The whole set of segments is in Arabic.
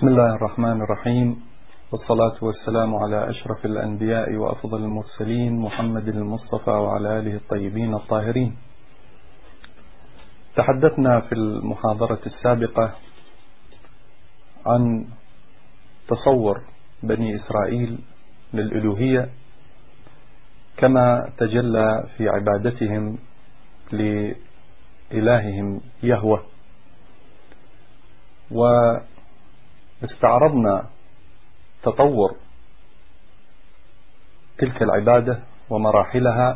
بسم الله الرحمن الرحيم، والصلاة والسلام على أشرف الأنبياء وأفضل المرسلين محمد المصطفى وعلى آله الطيبين الطاهرين. تحدثنا في المحاضرة السابقة عن تصور بني إسرائيل للإلوهية كما تجلى في عبادتهم لإلههم يهوه، واستعرضنا تطور تلك العبادة ومراحلها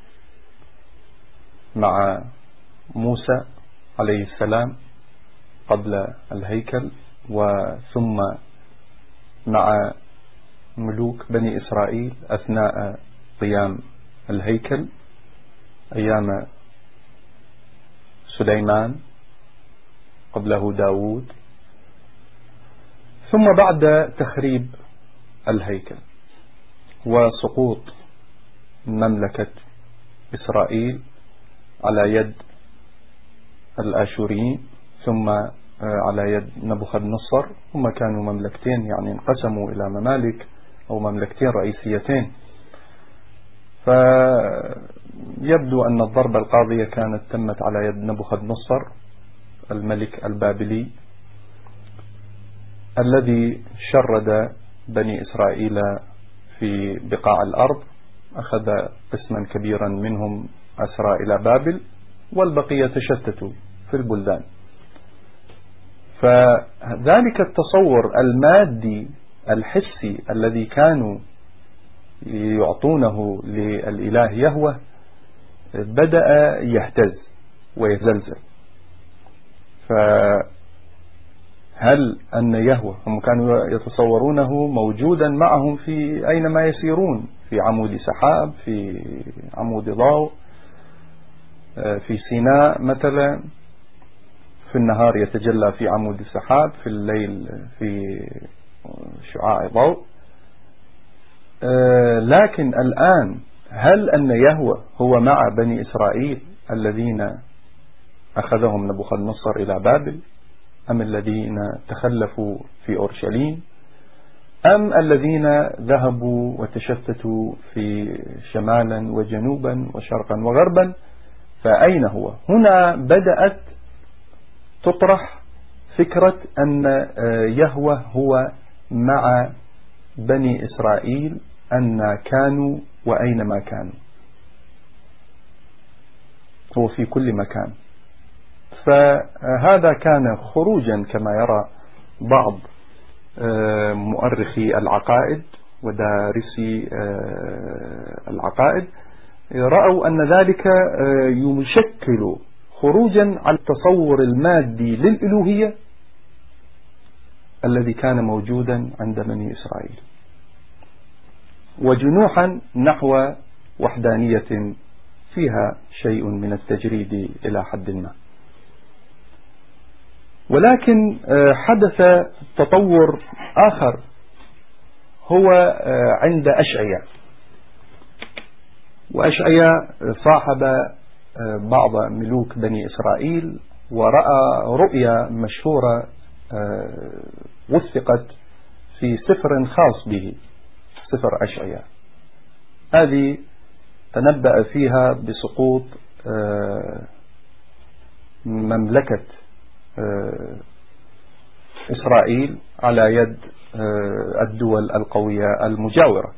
مع موسى عليه السلام قبل الهيكل، وثم مع ملوك بني إسرائيل أثناء قيام الهيكل أيام سليمان قبله داود، ثم بعد تخريب الهيكل وسقوط مملكة إسرائيل على يد الآشوريين ثم على يد نبوخذ نصر. هم كانوا مملكتين، يعني انقسموا إلى ممالك أو مملكتين رئيسيتين. فيبدو أن الضربة القاضية كانت تمت على يد نبوخذ نصر الملك البابلي الذي شرد بني إسرائيل في بقاع الأرض، أخذ قسما كبيرا منهم أسرى إلى بابل، والبقية تشتتوا في البلدان. فذلك التصور المادي الحسي الذي كانوا يعطونه للإله يهوه بدأ يهتز ويزلزل. هل أن يهوه هم كانوا يتصورونه موجودا معهم في أينما يسيرون، في عمود سحاب، في عمود ضوء، في سيناء مثلا، في النهار يتجلى في عمود السحاب، في الليل في شعاع ضوء. لكن الآن هل أن يهوه هو مع بني إسرائيل الذين أخذهم نبوخذ نصر إلى بابل، أم الذين تخلفوا في أورشليم، أم الذين ذهبوا وتشتتوا في شمالا وجنوبا وشرقا وغربا؟ فأين هو؟ هنا بدأت تطرح فكرة أن يهوه هو مع بني إسرائيل أن كانوا وأينما كانوا، هو في كل مكان. فهذا كان خروجا كما يرى بعض مؤرخي العقائد ودارسي العقائد، رأوا أن ذلك يشكل خروجا عن التصور المادي للإلوهية الذي كان موجودا عند بني إسرائيل، وجنوحا نحو وحدانية فيها شيء من التجريد إلى حد ما. ولكن حدث تطور آخر هو عند أشعياء. وأشعياء صاحب بعض ملوك بني إسرائيل ورأى رؤيا مشهورة وثقت في سفر خاص به، سفر أشعياء. هذه تنبأ فيها بسقوط مملكة إسرائيل على يد الدول القوية المجاورة.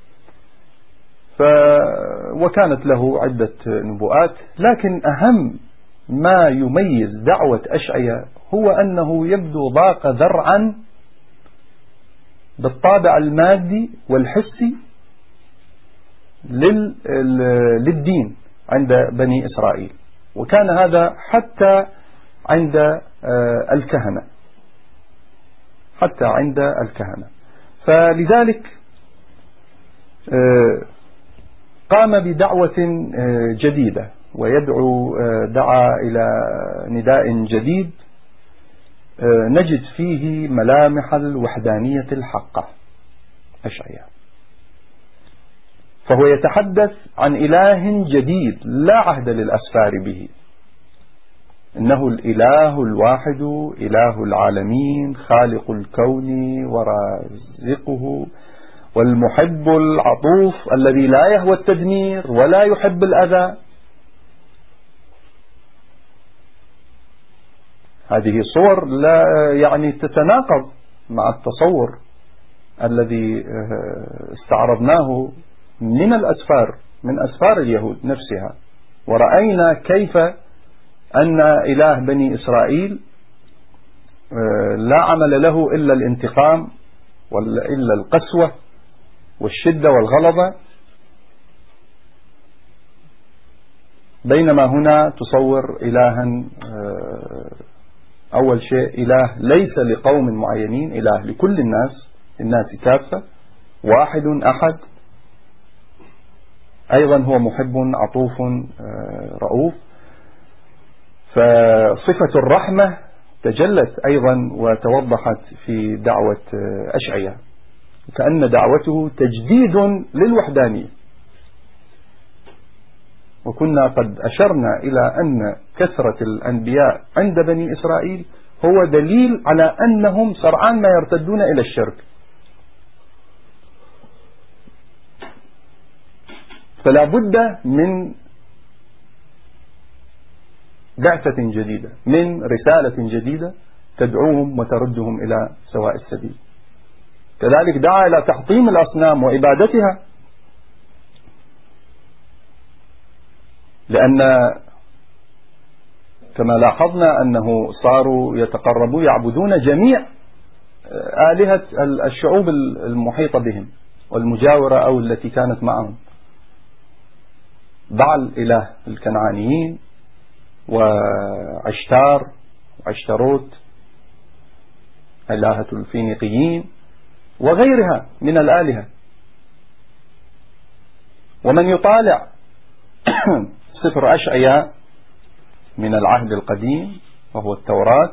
وكانت له عدة نبوءات، لكن أهم ما يميز دعوة أشعياء هو أنه يبدو ضاق ذرعا بالطابع المادي والحسي للدين عند بني إسرائيل، وكان هذا حتى عند الكهنة، فلذلك قام بدعوة جديدة دعا إلى نداء جديد نجد فيه ملامح الوحدانية الحقة أشعياء. فهو يتحدث عن إله جديد لا عهد للأسفار به، إنه الإله الواحد إله العالمين خالق الكون ورازقه والمحب العطوف الذي لا يهوى التدمير ولا يحب الأذى. هذه صور لا يعني تتناقض مع التصور الذي استعرضناه من الأسفار، من أسفار اليهود نفسها، ورأينا كيف أن إله بني إسرائيل لا عمل له إلا الانتقام إلا القسوة والشدة والغلظة، بينما هنا تصور إلها أول شيء إله ليس لقوم معينين، إله لكل الناس كافة، واحد أحد، أيضا هو محب عطوف رؤوف. فصفة الرحمة تجلت أيضا وتوضحت في دعوة أشعياء، كأن دعوته تجديد للوحدانية. وكنا قد أشرنا إلى أن كثرة الأنبياء عند بني إسرائيل هو دليل على أنهم سرعان ما يرتدون إلى الشرك. فلا بد من بعثة جديدة، من رسالة جديدة تدعوهم وتردهم إلى سواء السبيل. كذلك دعا إلى تحطيم الأصنام وإبادتها، لأن كما لاحظنا أنه صاروا يتقربوا يعبدون جميع آلهة الشعوب المحيطة بهم والمجاورة أو التي كانت معهم، بعل إله الكنعانيين وعشتروت إلهة الفينيقيين وغيرها من الآلهة. ومن يطالع سفر أشعياء من العهد القديم وهو التوراة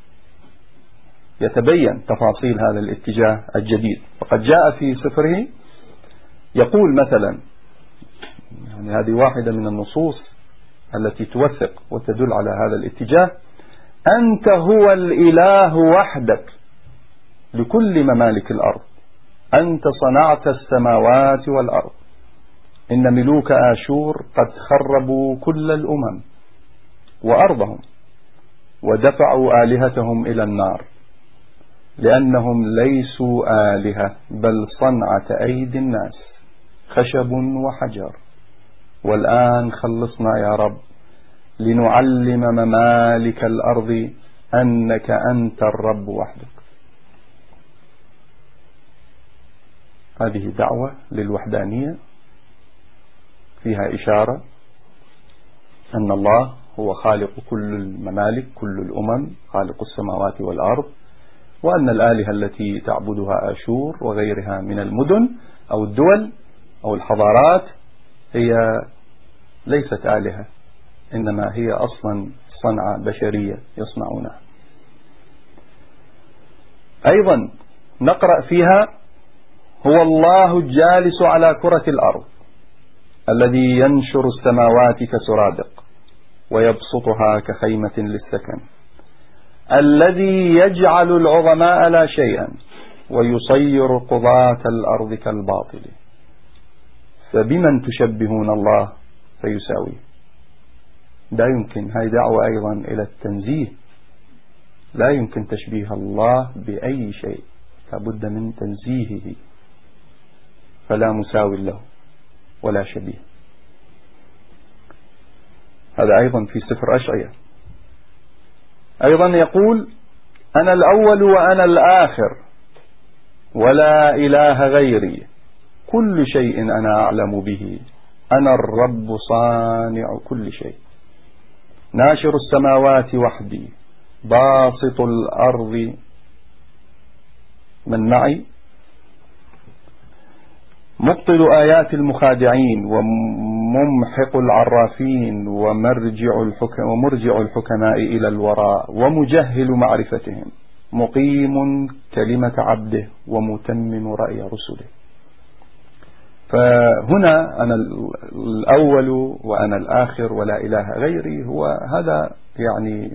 يتبين تفاصيل هذا الاتجاه الجديد. وقد جاء في سفره يقول مثلا، يعني هذه واحدة من النصوص التي توثق وتدل على هذا الاتجاه: أنت هو الإله وحدك لكل ممالك الأرض، أنت صنعت السماوات والأرض، إن ملوك آشور قد خربوا كل الأمم وأرضهم ودفعوا آلهتهم إلى النار، لأنهم ليسوا آلهة بل صنعة أيدي الناس، خشب وحجر. والآن خلصنا يا رب لنعلم ممالك الأرض أنك أنت الرب وحدك. هذه دعوة للوحدانية فيها إشارة أن الله هو خالق كل الممالك، كل الأمم، خالق السماوات والأرض، وأن الآلهة التي تعبدها آشور وغيرها من المدن أو الدول أو الحضارات هي ليست آلهة، إنما هي أصلا صنعة بشرية يصنعونها. أيضا نقرأ فيها: هو الله الجالس على كرة الأرض الذي ينشر السماوات كسرادق ويبسطها كخيمة للسكن، الذي يجعل العظماء لا شيئا ويصير قضاة الأرض كالباطل. فبمن تشبهون الله فيساوي. لا يمكن، هاي دعوة أيضا إلى التنزيه، لا يمكن تشبيه الله بأي شيء، لابد من تنزيهه، فلا مساوي له ولا شبيه. هذا أيضا في سفر أشعياء. أيضا يقول: أنا الأول وأنا الآخر ولا إله غيري، كل شيء أنا أعلم به، أنا الرب صانع كل شيء، ناشر السماوات وحدي، باسط الأرض من معي، مبطل آيات المخادعين وممحق العرافين ومرجع الحكماء إلى الوراء ومجهل معرفتهم، مقيم كلمة عبده ومتمم رأي رسله. فهنا أنا الأول وأنا الآخر ولا إله غيري، هو هذا يعني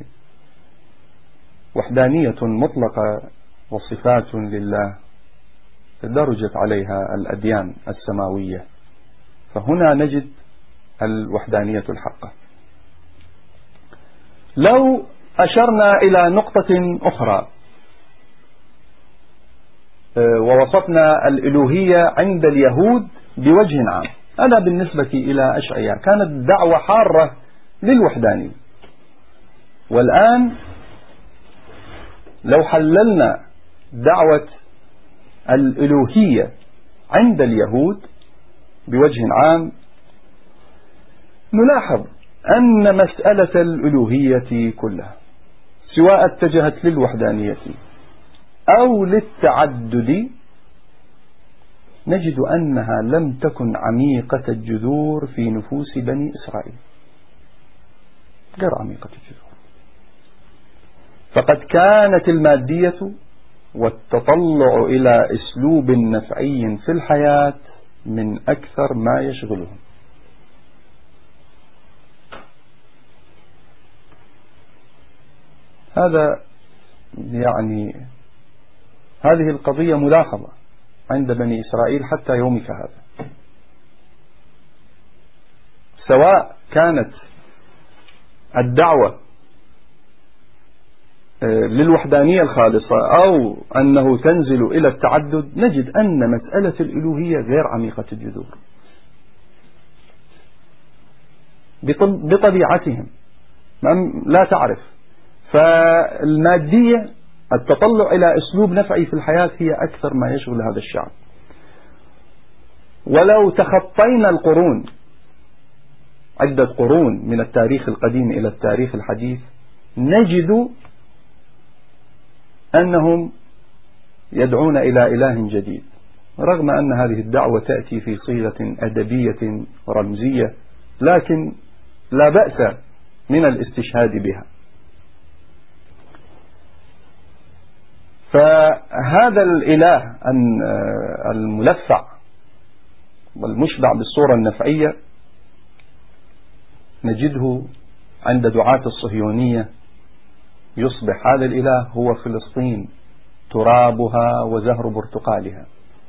وحدانية مطلقة وصفات لله درجت عليها الأديان السماوية. فهنا نجد الوحدانية الحقة. لو أشرنا إلى نقطة أخرى ووصفنا الإلوهية عند اليهود بوجه عام، أنا بالنسبة إلى أشعياء كانت دعوة حارة للوحدانية. والآن لو حللنا دعوة الإلوهية عند اليهود بوجه عام نلاحظ أن مسألة الإلوهية كلها سواء اتجهت للوحدانية أو للتعدد نجد أنها لم تكن عميقة الجذور في نفوس بني إسرائيل، غير عميقة الجذور. فقد كانت المادية والتطلع إلى أسلوب نفعي في الحياة من أكثر ما يشغلهم. هذا يعني هذه القضية ملاحظة عند بني إسرائيل حتى يومك هذا، سواء كانت الدعوة للوحدانية الخالصة أو أنه تنزل إلى التعدد، نجد أن مسألة الإلوهية غير عميقة الجذور بطبيعتهم، لا تعرف. فالمادية التطلع إلى أسلوب نفعي في الحياة هي أكثر ما يشغل هذا الشعب. ولو تخطينا القرون، عدة قرون من التاريخ القديم إلى التاريخ الحديث، نجد أنهم يدعون إلى إله جديد، رغم أن هذه الدعوة تأتي في صيغة أدبية رمزية، لكن لا بأس من الاستشهاد بها. فهذا الإله الملفع والمشبع بالصورة النفعية نجده عند دعاة الصهيونية يصبح هذا الإله هو فلسطين ترابها وزهر برتقالها.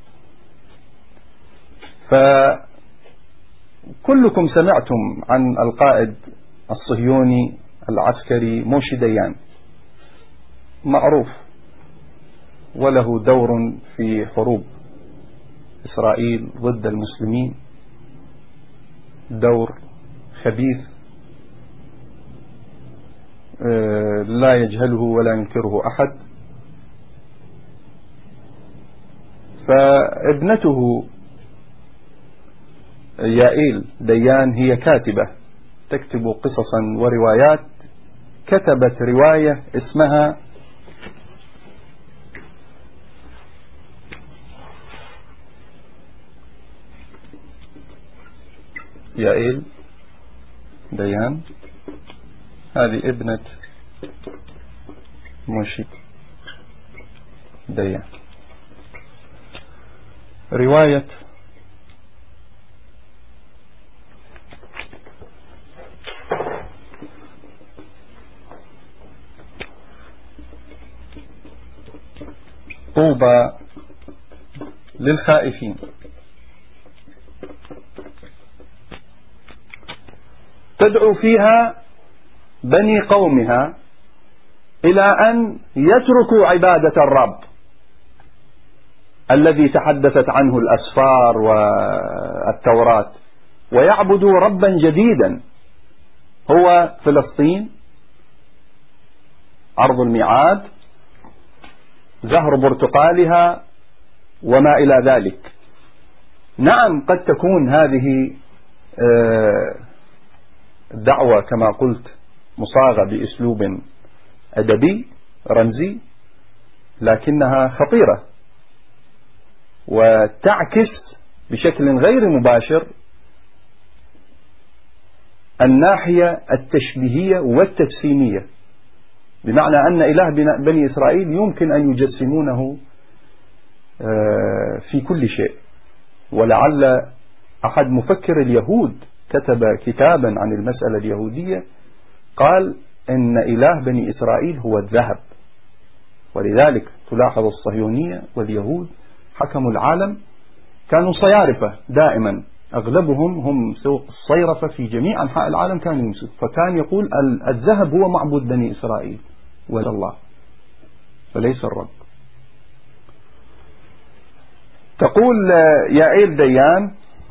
فكلكم سمعتم عن القائد الصهيوني العسكري موشي ديان، معروف وله دور في حروب إسرائيل ضد المسلمين، دور خبيث لا يجهله ولا ينكره أحد. فابنته يائيل ديان هي كاتبة تكتب قصصا وروايات، كتبت رواية اسمها يائيل ديان، هذه ابنة موشي ديان، رواية طوبى للخائفين. تدعو فيها بني قومها إلى أن يتركوا عبادة الرب الذي تحدثت عنه الأسفار والتوراة، ويعبدوا ربا جديدا هو فلسطين، أرض الميعاد، زهر برتقالها وما إلى ذلك. نعم قد تكون هذه الدعوة كما قلت مصاغة بأسلوب أدبي رمزي، لكنها خطيرة وتعكس بشكل غير مباشر الناحية التشبيهية والتجسيمية، بمعنى أن إله بني إسرائيل يمكن أن يجسمونه في كل شيء. ولعل أحد مفكر اليهود كتب كتابا عن المسألة اليهودية، قال إن إله بني إسرائيل هو الذهب، ولذلك تلاحظ الصهيونية واليهود حكموا العالم كانوا صيارفة دائما، أغلبهم هم الصيرفة في جميع أنحاء العالم كانوا يمسك، فكان يقول الذهب هو معبود بني إسرائيل ولا الله، فليس الرب. تقول يائيل ديان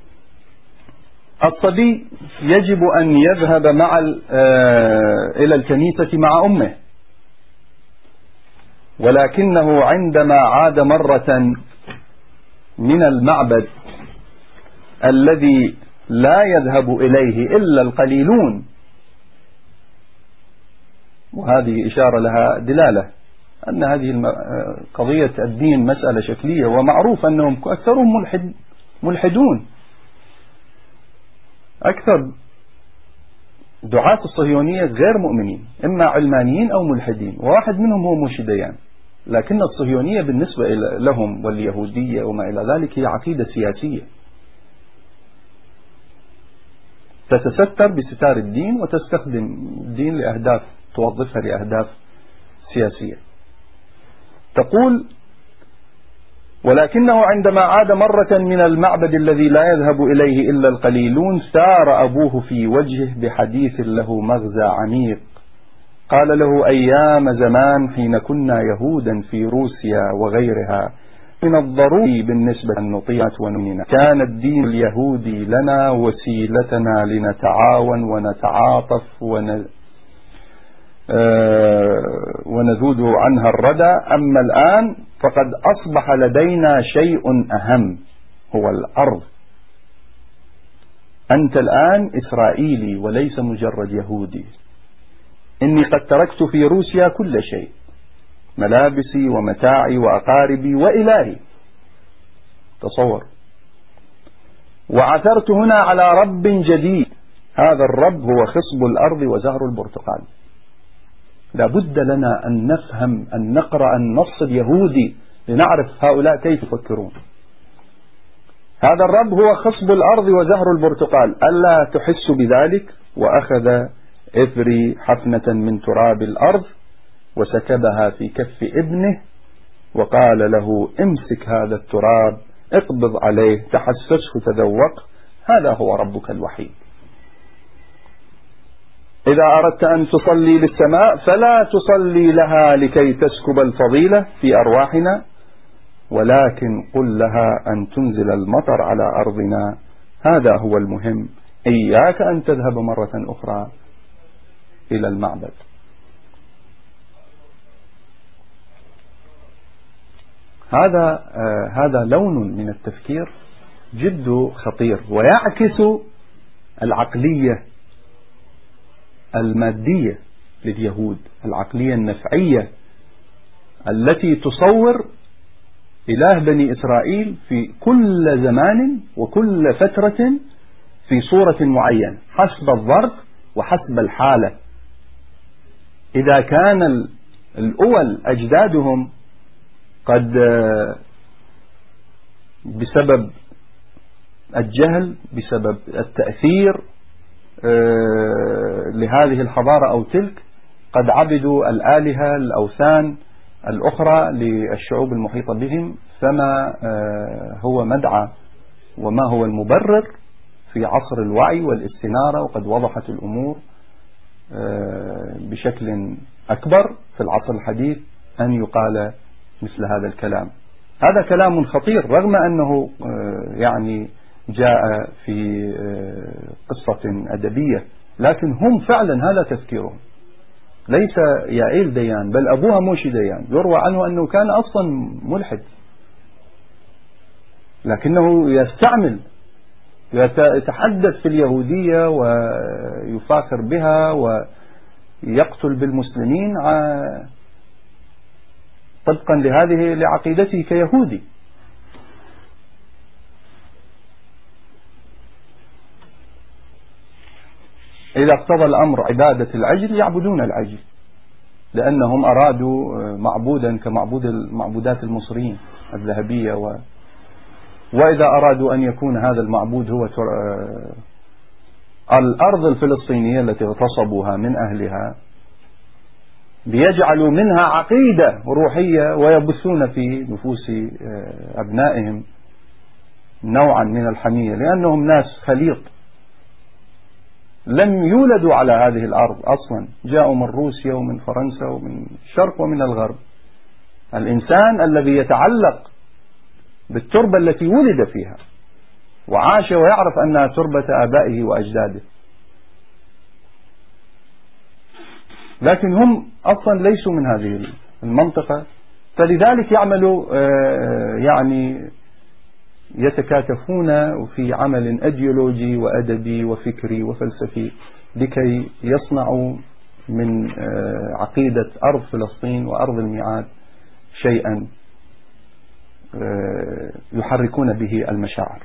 الصبي يجب أن يذهب إلى الكنيسة مع أمه، ولكنه عندما عاد مرة من المعبد الذي لا يذهب إليه إلا القليلون، وهذه إشارة لها دلالة أن هذه قضية الدين مسألة شكلية، ومعروف أنهم أكثرهم ملحدون. أكثر دعاة الصهيونية غير مؤمنين، إما علمانيين أو ملحدين، وواحد منهم هو موشي ديان. لكن الصهيونية بالنسبة لهم واليهودية وما إلى ذلك هي عقيدة سياسية تتستر بستار الدين، وتستخدم الدين لأهداف توظفها لأهداف سياسية. تقول ولكنه عندما عاد مرة من المعبد الذي لا يذهب إليه إلا القليلون سار أبوه في وجهه بحديث له مغزى عميق، قال له أيام زمان حين كنا يهودا في روسيا وغيرها من الضروري بالنسبة أن نطيع ونؤمن، كان الدين اليهودي لنا وسيلتنا لنتعاون ونتعاطف ونذود عنها الردى. أما الآن فقد أصبح لدينا شيء أهم هو الأرض. أنت الآن إسرائيلي وليس مجرد يهودي. إني قد تركت في روسيا كل شيء، ملابسي ومتاعي وأقاربي وإلهي، تصور، وعثرت هنا على رب جديد، هذا الرب هو خصب الأرض وزهر البرتقال. لابد لنا أن نفهم، أن نقرأ النص اليهودي لنعرف هؤلاء كيف يفكرون. هذا الرب هو خصب الأرض وزهر البرتقال، ألا تحس بذلك؟ وأخذ إفري حفنة من تراب الأرض وسكبها في كف ابنه وقال له امسك هذا التراب، اقبض عليه، تحسسه، تذوق، هذا هو ربك الوحيد. إذا أردت أن تصلي للسماء فلا تصلي لها لكي تسكب الفضيلة في أرواحنا، ولكن قل لها أن تنزل المطر على أرضنا، هذا هو المهم. إياك أن تذهب مرة أخرى إلى المعبد. هذا لون من التفكير جد خطير، ويعكس العقلية المادية لليهود، العقلية النفعية التي تصور إله بني إسرائيل في كل زمان وكل فترة في صورة معينة حسب الظرف وحسب الحالة. إذا كان الأول أجدادهم قد بسبب الجهل، بسبب التأثير لهذه الحضارة أو تلك، قد عبدوا الآلهة الأوثان الأخرى للشعوب المحيطة بهم، فما هو مدعى وما هو المبرر في عصر الوعي والاستنارة، وقد وضحت الأمور بشكل أكبر في العصر الحديث أن يقال مثل هذا الكلام. هذا كلام خطير، رغم أنه يعني جاء في قصة أدبية، لكن هم فعلا هذا تفكيرهم. ليس يائيل ديان بل أبوها موشي ديان، يروى عنه أنه كان أصلا ملحد، لكنه يتحدث في اليهودية ويفاخر بها ويقتل بالمسلمين طبقا لعقيدته كيهودي. إذا اقتضى الأمر عبادة العجل يعبدون العجل، لأنهم أرادوا معبودا كمعبودات المصريين الذهبية وإذا أرادوا أن يكون هذا المعبود هو الأرض الفلسطينية التي اغتصبوها من أهلها، ليجعلوا منها عقيدة روحية ويبثون في نفوس أبنائهم نوعا من الحمية، لأنهم ناس خليط لم يولدوا على هذه الأرض أصلا، جاءوا من روسيا ومن فرنسا ومن الشرق ومن الغرب. الإنسان الذي يتعلق بالتربة التي ولد فيها وعاش ويعرف أنها تربة آبائه وأجداده، لكن هم أصلا ليسوا من هذه المنطقة، فلذلك يعملوا يعني يتكاتفون في عمل أيديولوجي وأدبي وفكري وفلسفي لكي يصنعوا من عقيدة أرض فلسطين وأرض الميعاد شيئا يحركون به المشاعر.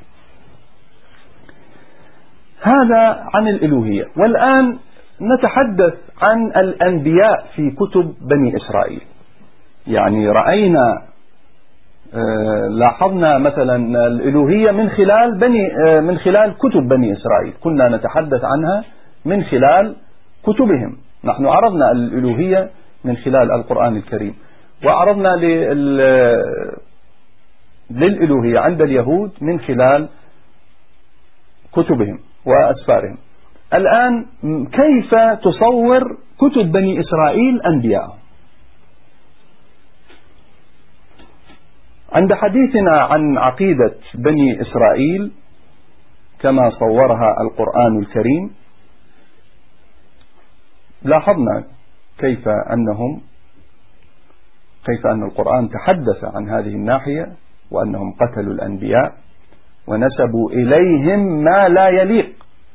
هذا عن الإلوهية. والآن نتحدث عن الأنبياء في كتب بني إسرائيل. يعني رأينا لاحظنا مثلا الإلوهية من خلال كتب بني إسرائيل، كنا نتحدث عنها من خلال كتبهم. نحن عرضنا الإلوهية من خلال القرآن الكريم، وعرضنا للإلوهية عند اليهود من خلال كتبهم وأسفارهم. الآن كيف تصور كتب بني إسرائيل أنبياء؟ عند حديثنا عن عقيدة بني إسرائيل كما صورها القرآن الكريم، لاحظنا كيف أن القرآن تحدث عن هذه الناحية، وأنهم قتلوا الأنبياء ونسبوا إليهم ما لا يليق،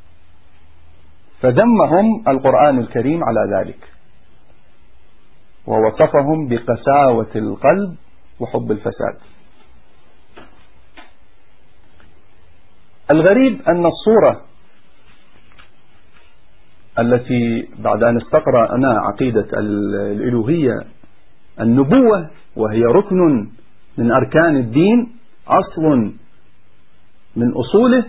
فذمهم القرآن الكريم على ذلك، ووصفهم بقساوة القلب وحب الفساد. الغريب أن الصورة التي بعد أن استقرأنا عقيدة الإلوهية، النبوة وهي ركن من أركان الدين، أصل من أصوله،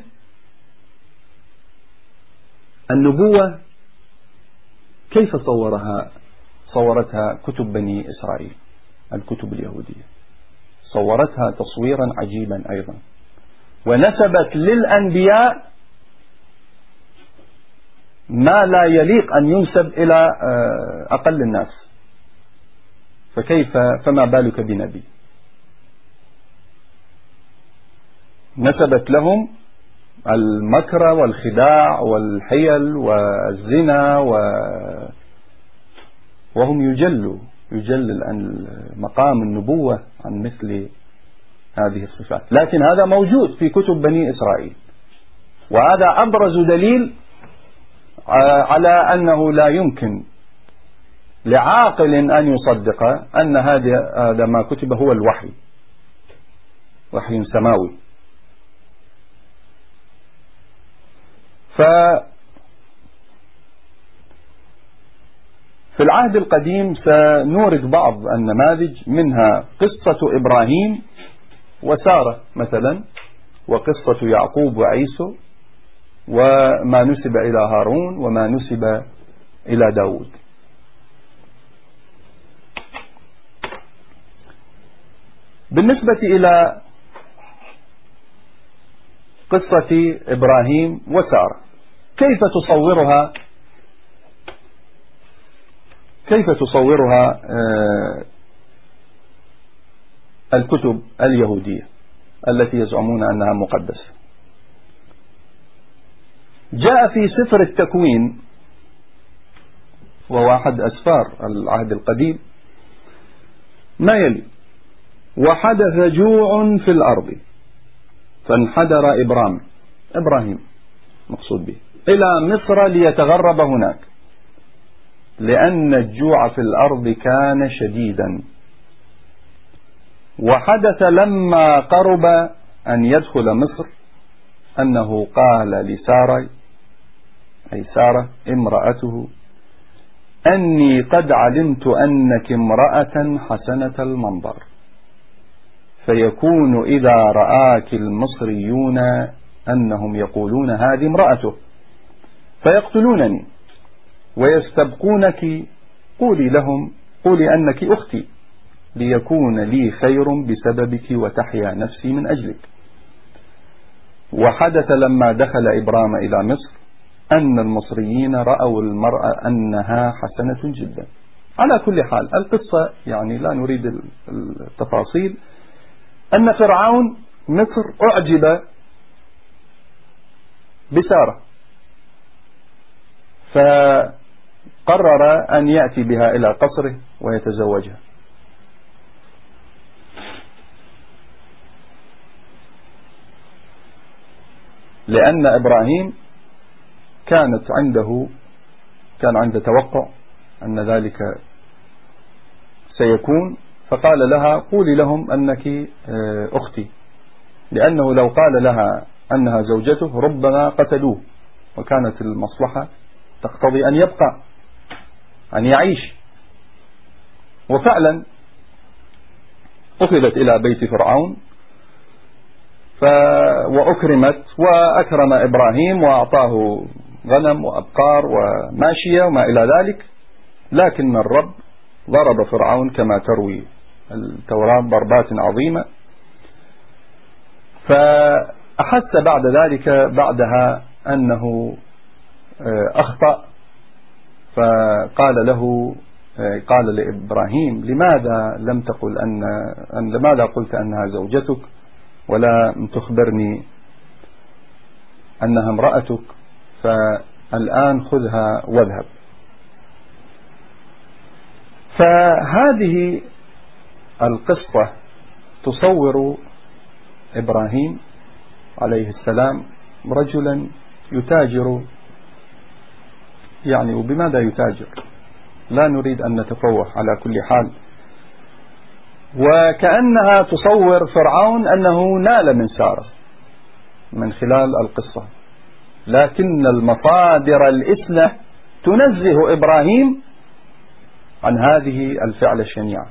النبوة كيف صورتها كتب بني إسرائيل الكتب اليهودية؟ صورتها تصويرا عجيبا أيضا، ونسبت للأنبياء ما لا يليق أن ينسب إلى أقل الناس، فما بالك بنبي؟ نسبت لهم المكر والخداع والحيل والزنا وهم يجل مقام النبوة عن مثل هذه الصفات. لكن هذا موجود في كتب بني إسرائيل، وهذا أبرز دليل على أنه لا يمكن لعاقل أن يصدق أن هذا ما كتب هو الوحي، وحي سماوي. في العهد القديم سنورد بعض النماذج، منها قصة إبراهيم وسارة مثلا، وقصة يعقوب وعيسو، وما نسب إلى هارون وما نسب إلى داود. بالنسبة إلى قصة إبراهيم وسارة، كيف تصورها الكتب اليهودية التي يزعمون أنها مقدسة؟ جاء في سفر التكوين، وهو أحد أسفار العهد القديم، ما يلي: وحدث جوع في الأرض فانحدر إبراهيم مقصود به إلى مصر ليتغرب هناك، لأن الجوع في الأرض كان شديدا. وحدث لما قرب أن يدخل مصر أنه قال لسارة، أي سارة امرأته: أني قد علمت أنك امرأة حسنة المنظر، فيكون إذا رآك المصريون أنهم يقولون هذه امرأته فيقتلونني ويستبقونك، قولي لهم قولي أنك أختي ليكون لي خير بسببك وتحيا نفسي من أجلك. وحدث لما دخل إبرام إلى مصر أن المصريين رأوا المرأة أنها حسنة جدا. على كل حال القصة يعني لا نريد التفاصيل، أن فرعون مصر أعجب بسارة فقرر أن يأتي بها إلى قصره ويتزوجها. لأن إبراهيم كان عنده توقع أن ذلك سيكون، فقال لها قولي لهم أنك أختي، لأنه لو قال لها أنها زوجته ربما قتلوه، وكانت المصلحة تقتضي أن يبقى أن يعيش. وفعلا أخذت إلى بيت فرعون وأكرمت، وأكرم إبراهيم وأعطاه غنم وأبقار وماشية وما إلى ذلك. لكن الرب ضرب فرعون كما تروي التوراة ضربات عظيمة، فأحس بعد ذلك بعدها أنه أخطأ، فقال قال لإبراهيم لماذا لم تقل لماذا قلت أنها زوجتك ولا تخبرني أنها امرأتك، فالآن خذها واذهب. فهذه القصة تصور إبراهيم عليه السلام رجلا يتاجر، يعني وبماذا يتاجر لا نريد أن نتفوه على كل حال. وكأنها تصور فرعون أنه نال من سارة من خلال القصة، لكن المصادر الإثنى تنزه إبراهيم عن هذه الفعل الشنيعة.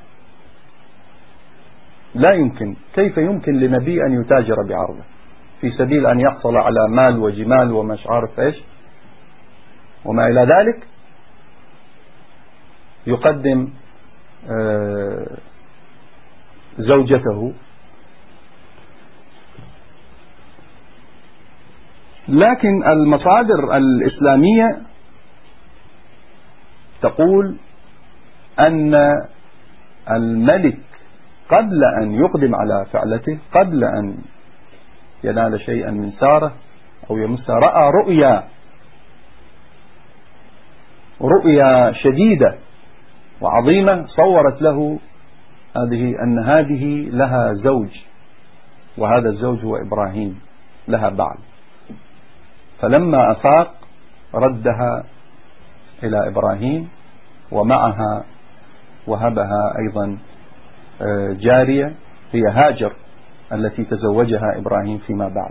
لا يمكن، كيف يمكن لنبي أن يتاجر بعرضه في سبيل أن يحصل على مال وجمال ومش عارف إيش وما إلى ذلك، يقدم زوجته. لكن المصادر الإسلامية تقول أن الملك قبل أن يقدم على فعلته، قبل أن ينال شيئا من سارة أو يمسها، رأى رؤيا شديدة وعظيمة صورت له أن هذه لها زوج، وهذا الزوج هو إبراهيم، لها بعل. فلما أفاق ردها إلى إبراهيم، ومعها وهبها أيضا جارية هي هاجر التي تزوجها إبراهيم فيما بعد.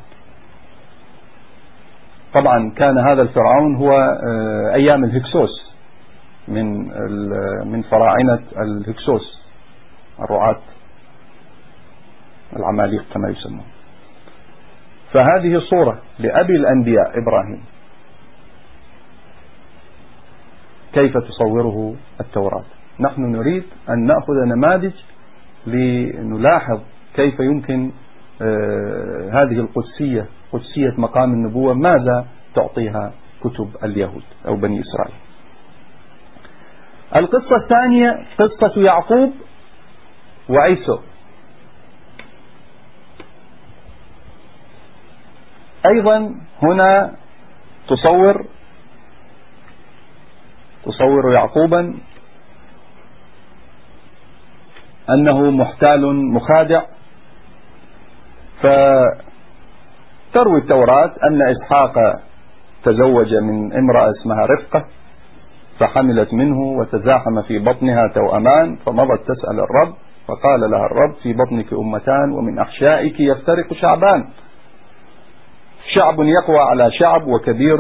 طبعا كان هذا الفرعون هو أيام الهكسوس، من فراعنة الهكسوس، الرعاة العماليق كما يسمون. فهذه صورة لأبي الأنبياء إبراهيم كيف تصوره التوراة. نحن نريد أن نأخذ نماذج لنلاحظ كيف يمكن هذه قدسية مقام النبوة ماذا تعطيها كتب اليهود أو بني إسرائيل. القصة الثانية قصة يعقوب وعيسو، أيضا هنا تصور يعقوبا أنه محتال مخادع. فتروي التوراة أن إسحاق تزوج من امرأة اسمها رفقة فحملت منه وتزاحم في بطنها توأمان، فمضت تسأل الرب فقال لها الرب في بطنك أمتان ومن أحشائك يفترق شعبان، شعب يقوى على شعب وكبير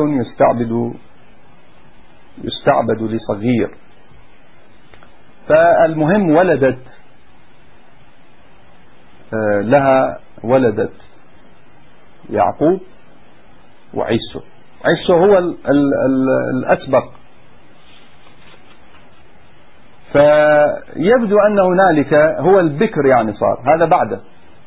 يستعبد لصغير. فالمهم ولدت لها ولدت يعقوب وعيسو. عيسو هو الأسبق، فيبدو أن هنالك هو البكر يعني صار هذا بعده.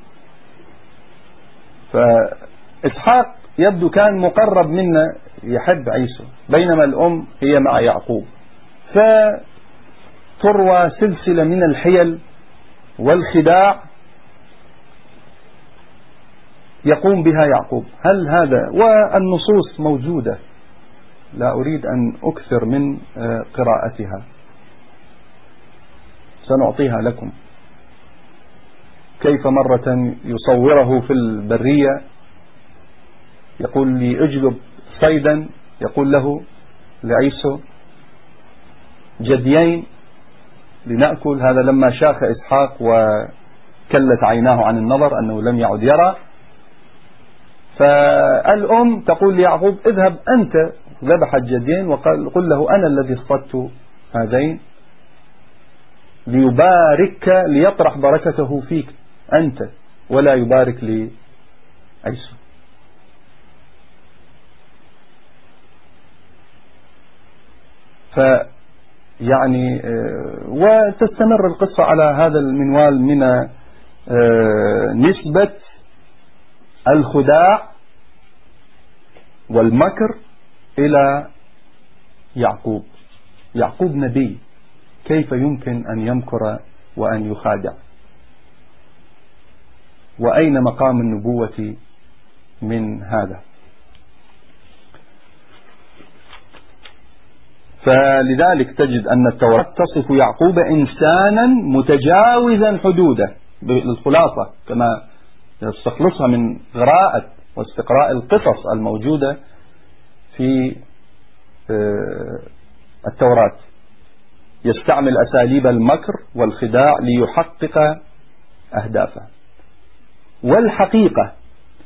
فإسحاق يبدو كان مقرب منا يحب عيسو، بينما الأم هي مع يعقوب، فتروى سلسلة من الحيل والخداع يقوم بها يعقوب. هل هذا، والنصوص موجودة لا أريد أن أكثر من قراءتها، سنعطيها لكم. كيف مرة يصوره في البرية يقول لي اجلب صيدا، يقول له لعيسو جديين لنأكل. هذا لما شاخ إسحاق وكلت عيناه عن النظر أنه لم يعد يرى. فالأم تقول ليعقوب اذهب أنت، ذبحت جديين وقال قل له أنا الذي اصطدت هذين ليبارك ليطرح بركته فيك أنت ولا يبارك لعيسو. فيعني وتستمر القصة على هذا المنوال من نسبة الخداع والمكر إلى يعقوب. يعقوب نبي، كيف يمكن أن يمكر وأن يخادع؟ وأين مقام النبوة من هذا؟ فلذلك تجد أن التوراة تصف يعقوب إنسانا متجاوزا حدوده بالخلاصة، كما يستخلصها من قراءة واستقراء القصص الموجودة في التوراة. يستعمل أساليب المكر والخداع ليحقق أهدافه. والحقيقة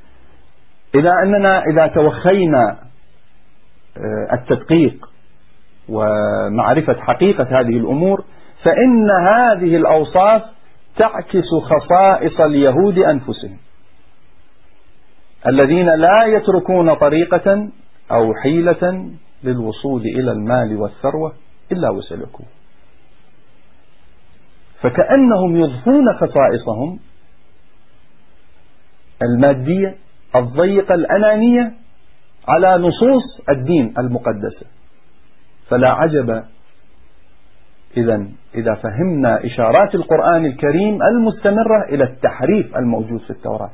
إذا توخينا التدقيق ومعرفة حقيقة هذه الأمور، فإن هذه الأوصاف تعكس خصائص اليهود أنفسهم، الذين لا يتركون طريقة أو حيلة للوصول إلى المال والثروة إلا وسلكوه. فكأنهم يضفون خصائصهم المادية الضيقة الأنانية على نصوص الدين المقدسة. فلا عجب إذا فهمنا إشارات القرآن الكريم المستمرة إلى التحريف الموجود في التوراة.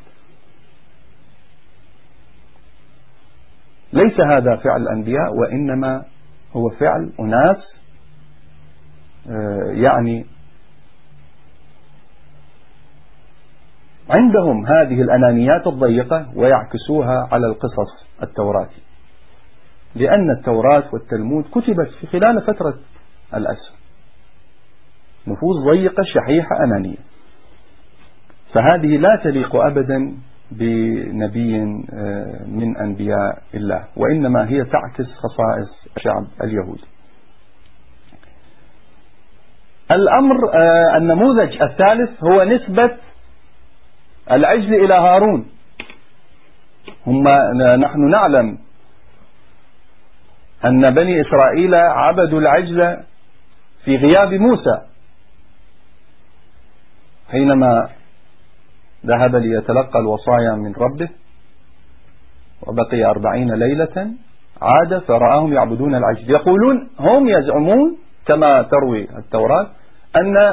ليس هذا فعل الأنبياء، وإنما هو فعل أناس يعني عندهم هذه الأنانيات الضيقة ويعكسوها على القصص التوراتي، لأن التوراة والتلمود كتبت في خلال فترة الأسر، نفوس ضيقة شحيحة أنانية. فهذه لا تليق أبدا بنبي من أنبياء الله، وإنما هي تعكس خصائص الشعب اليهودي. الأمر النموذج الثالث هو نسبة العجل إلى هارون. نحن نعلم أن بني إسرائيل عبدوا العجل في غياب موسى، حينما ذهب ليتلقى الوصايا من ربه وبقي 40 ليلة عاد فرآهم يعبدون العجل. يقولون هم يزعمون كما تروي التوراة أن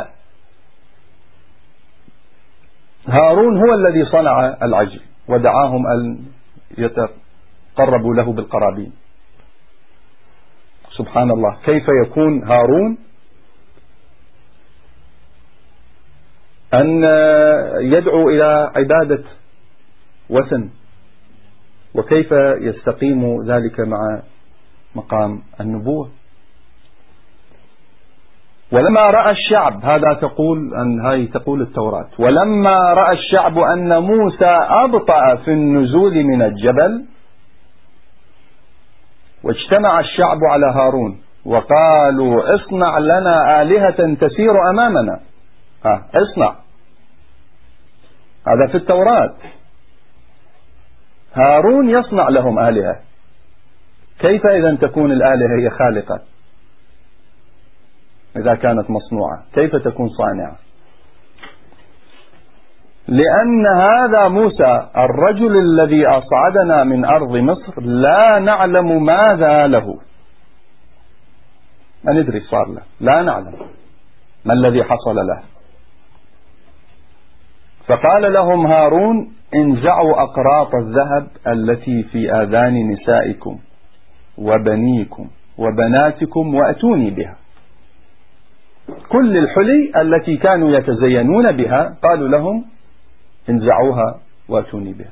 هارون هو الذي صنع العجل ودعاهم أن يتقربوا له بالقرابين. سبحان الله، كيف يكون هارون أن يدعو إلى عبادة وثن، وكيف يستقيم ذلك مع مقام النبوة؟ ولما رأى الشعب، هذه تقول التوراة، ولما رأى الشعب أن موسى أبطأ في النزول من الجبل واجتمع الشعب على هارون وقالوا اصنع لنا آلهة تسير أمامنا. اصنع هذا في التوراة. هارون يصنع لهم آلهة. كيف إذا تكون الآلهة هي خالقة؟ إذا كانت مصنوعة كيف تكون صانعة؟ لأن هذا موسى الرجل الذي أصعدنا من أرض مصر لا نعلم ماذا له، ما ندري صار له، لا نعلم ما الذي حصل له. فقال لهم هارون انزعوا أقراط الذهب التي في آذان نسائكم وبنيكم وبناتكم وأتوني بها. كل الحلي التي كانوا يتزينون بها قالوا لهم انزعوها وأتوني بها،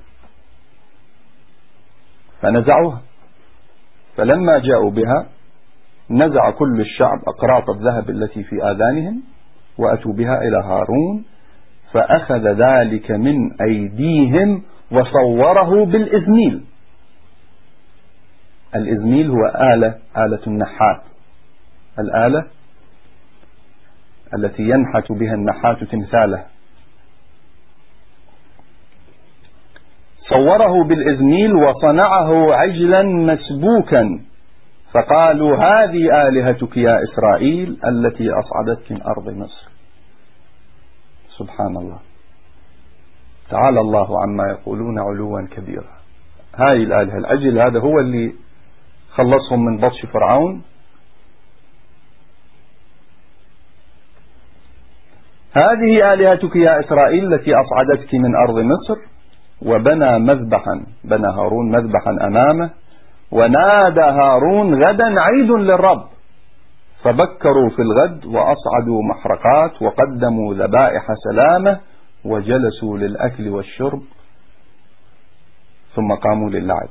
فنزعوها. فلما جاءوا بها نزع كل الشعب أقراط الذهب التي في آذانهم وأتوا بها إلى هارون، فأخذ ذلك من أيديهم وصوره بالإزميل. الإزميل هو آلة النحات، الآلة التي ينحت بها النحات تمثاله. صوره بالإزميل وصنعه عجلا مسبوكا، فقالوا هذه آلهتك يا إسرائيل التي أصعدتك من أرض مصر. سبحان الله، تعالى الله عما يقولون علوا كبيرا. هاي الآلهة، العجل هذا هو اللي خلصهم من بطش فرعون. هذه آلهتك يا إسرائيل التي أصعدتك من أرض مصر. وبنى مذبحا، بنى هارون مذبحا أمامه، ونادى هارون غدا عيد للرب، فبكروا في الغد وأصعدوا محرقات وقدموا ذبائح سلامة وجلسوا للأكل والشرب ثم قاموا للعب.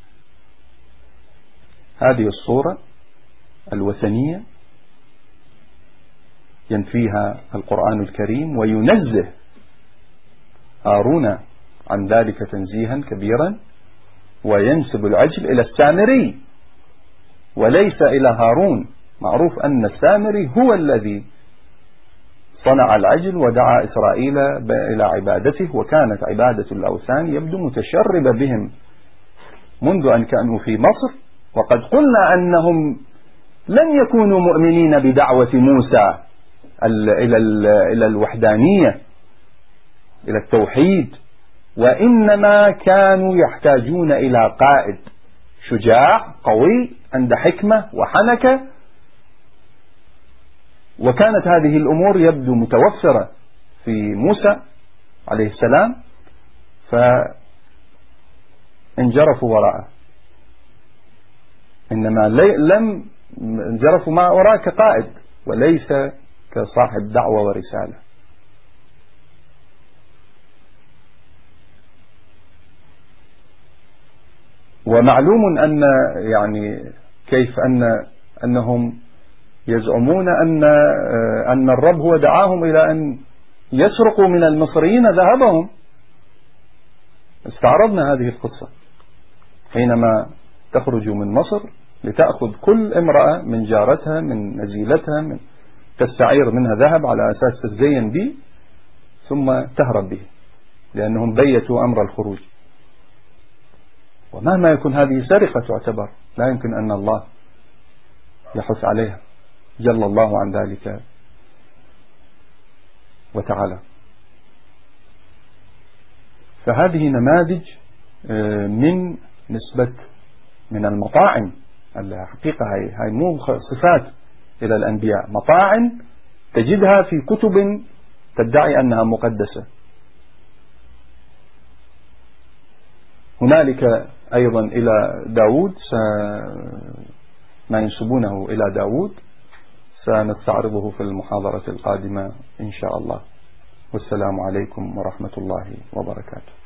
هذه الصورة الوثنية ينفيها القرآن الكريم وينزه هارون عن ذلك تنزيها كبيرا، وينسب العجل إلى السامري وليس إلى هارون. معروف أن السامري هو الذي صنع العجل ودعا إسرائيل إلى عبادته، وكانت عبادة الأوثان يبدو متشربة بهم منذ أن كانوا في مصر. وقد قلنا أنهم لن يكونوا مؤمنين بدعوة موسى إلى الوحدانية، إلى التوحيد، وإنما كانوا يحتاجون إلى قائد شجاع قوي عنده حكمة وحنكة. وكانت هذه الأمور يبدو متوفرة في موسى عليه السلام، فانجرفوا وراءه. إنما لم انجرفوا ما وراءه كقائد وليس كصاحب دعوة ورسالة. ومعلوم أن يعني كيف أنهم يزعمون أن الرب هو دعاهم إلى أن يسرقوا من المصريين ذهبهم. استعرضنا هذه القصة حينما تخرج من مصر لتأخذ كل امرأة من جارتها من نزيلتها تستعير منها ذهب على أساس تتزين به ثم تهرب به، لأنهم بيتوا أمر الخروج. ومهما يكون هذه سرقة تعتبر، لا يمكن أن الله يحث عليها، جل الله عن ذلك وتعالى. فهذه نماذج من نسبة من المطاعن. الحقيقة هاي مو صفات إلى الأنبياء، مطاعن تجدها في كتب تدعي أنها مقدسة. هنالك أيضا إلى داود ما ينسبونه إلى داود سنستعرضه في المحاضرة القادمة إن شاء الله. والسلام عليكم ورحمة الله وبركاته.